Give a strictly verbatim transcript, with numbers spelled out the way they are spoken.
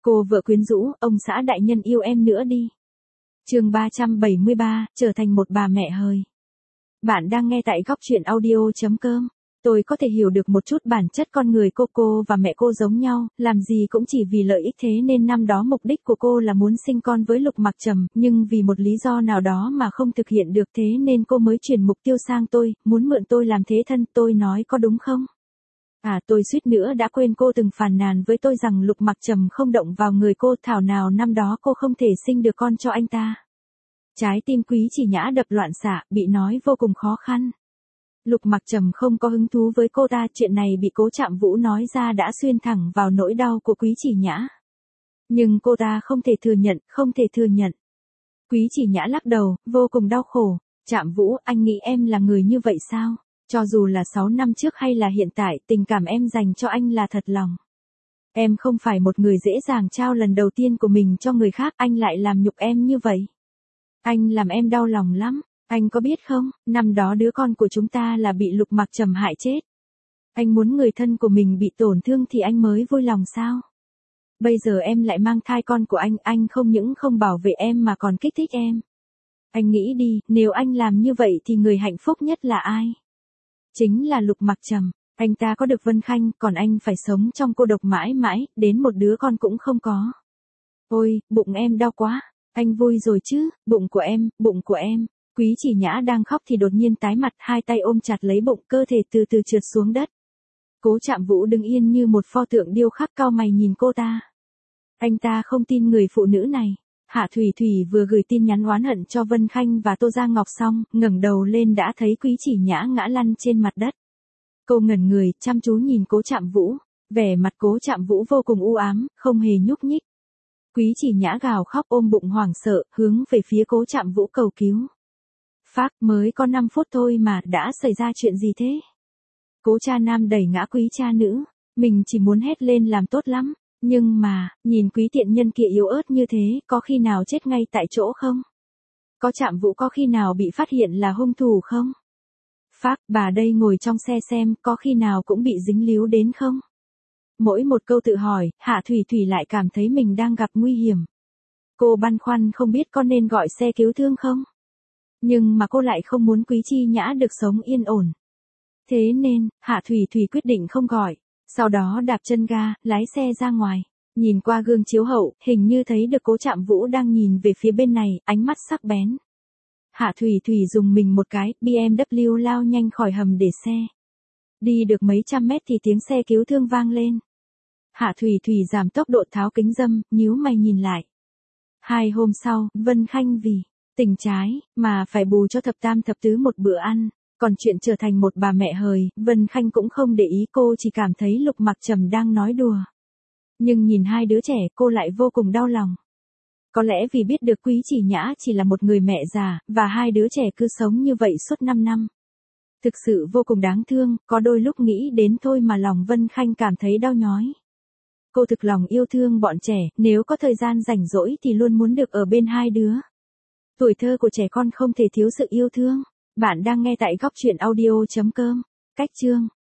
Cô vợ quyến rũ, ông xã đại nhân yêu em nữa đi. Chương ba trăm bảy mươi ba, trở thành một bà mẹ hời. Bạn đang nghe tại góc truyện audio chấm com. Tôi có thể hiểu được một chút bản chất con người cô cô và mẹ cô giống nhau, làm gì cũng chỉ vì lợi ích, thế nên năm đó mục đích của cô là muốn sinh con với Lục Mặc Trầm, nhưng vì một lý do nào đó mà không thực hiện được, thế nên cô mới chuyển mục tiêu sang tôi, muốn mượn tôi làm thế thân. Tôi nói có đúng không? À, tôi suýt nữa đã quên cô từng phàn nàn với tôi rằng Lục Mặc Trầm không động vào người cô, thảo nào năm đó cô không thể sinh được con cho anh ta. Trái tim Quý Chỉ Nhã đập loạn xạ, bị nói vô cùng khó khăn. Lục Mặc Trầm không có hứng thú với cô ta, chuyện này bị Cố Trạm Vũ nói ra đã xuyên thẳng vào nỗi đau của Quý Chỉ Nhã. Nhưng cô ta không thể thừa nhận, không thể thừa nhận. Quý Chỉ Nhã lắc đầu, vô cùng đau khổ. Trạm Vũ, anh nghĩ em là người như vậy sao? Cho dù là sáu năm trước hay là hiện tại, tình cảm em dành cho anh là thật lòng. Em không phải một người dễ dàng trao lần đầu tiên của mình cho người khác, anh lại làm nhục em như vậy. Anh làm em đau lòng lắm. Anh có biết không, năm đó đứa con của chúng ta là bị Lục Mặc Trầm hại chết. Anh muốn người thân của mình bị tổn thương thì anh mới vui lòng sao? Bây giờ em lại mang thai con của anh, anh không những không bảo vệ em mà còn kích thích em. Anh nghĩ đi, nếu anh làm như vậy thì người hạnh phúc nhất là ai? Chính là Lục Mặc Trầm. Anh ta có được Vân Khanh, còn anh phải sống trong cô độc mãi mãi, đến một đứa con cũng không có. Ôi, bụng em đau quá. Anh vui rồi chứ, bụng của em, bụng của em. Quý Chỉ Nhã đang khóc thì đột nhiên tái mặt, hai tay ôm chặt lấy bụng, cơ thể từ từ trượt xuống đất. Cố Trạm Vũ đứng yên như một pho tượng điêu khắc, cau mày nhìn cô ta. Anh ta không tin người phụ nữ này. Hạ Thủy Thủy vừa gửi tin nhắn oán hận cho Vân Khanh và Tô Gia Ngọc xong, ngẩng đầu lên đã thấy Quý Chỉ Nhã ngã lăn trên mặt đất. Cô ngẩn người, chăm chú nhìn Cố Trạm Vũ, vẻ mặt Cố Trạm Vũ vô cùng u ám, không hề nhúc nhích. Quý Chỉ Nhã gào khóc ôm bụng hoảng sợ, hướng về phía Cố Trạm Vũ cầu cứu. Phác, mới có năm phút thôi mà, đã xảy ra chuyện gì thế? Cố cha nam đẩy ngã quý cha nữ, mình chỉ muốn hét lên làm tốt lắm, nhưng mà, nhìn quý tiện nhân kia yếu ớt như thế, có khi nào chết ngay tại chỗ không? Có Trạm Vũ có khi nào bị phát hiện là hung thủ không? Phác, bà đây ngồi trong xe xem, có khi nào cũng bị dính líu đến không? Mỗi một câu tự hỏi, Hạ Thủy Thủy lại cảm thấy mình đang gặp nguy hiểm. Cô băn khoăn không biết có nên gọi xe cứu thương không? Nhưng mà cô lại không muốn Quý Chi Nhã được sống yên ổn. Thế nên, Hạ Thủy Thủy quyết định không gọi. Sau đó đạp chân ga, lái xe ra ngoài. Nhìn qua gương chiếu hậu, hình như thấy được Cố Trạm Vũ đang nhìn về phía bên này, ánh mắt sắc bén. Hạ Thủy Thủy dùng mình một cái, bê em vê lao nhanh khỏi hầm để xe. Đi được mấy trăm mét thì tiếng xe cứu thương vang lên. Hạ Thủy Thủy giảm tốc độ tháo kính râm, nhíu mày nhìn lại. Hai hôm sau, Vân Khanh vì tình trái, mà phải bù cho thập tam thập tứ một bữa ăn. Còn chuyện trở thành một bà mẹ hời, Vân Khanh cũng không để ý, cô chỉ cảm thấy Lục Mặc Trầm đang nói đùa. Nhưng nhìn hai đứa trẻ cô lại vô cùng đau lòng. Có lẽ vì biết được Quý Chỉ Nhã chỉ là một người mẹ già, và hai đứa trẻ cứ sống như vậy suốt năm năm. Thực sự vô cùng đáng thương, có đôi lúc nghĩ đến thôi mà lòng Vân Khanh cảm thấy đau nhói. Cô thực lòng yêu thương bọn trẻ, nếu có thời gian rảnh rỗi thì luôn muốn được ở bên hai đứa. Tuổi thơ của trẻ con không thể thiếu sự yêu thương. Bạn đang nghe tại góc truyện audio chấm com. Cách chương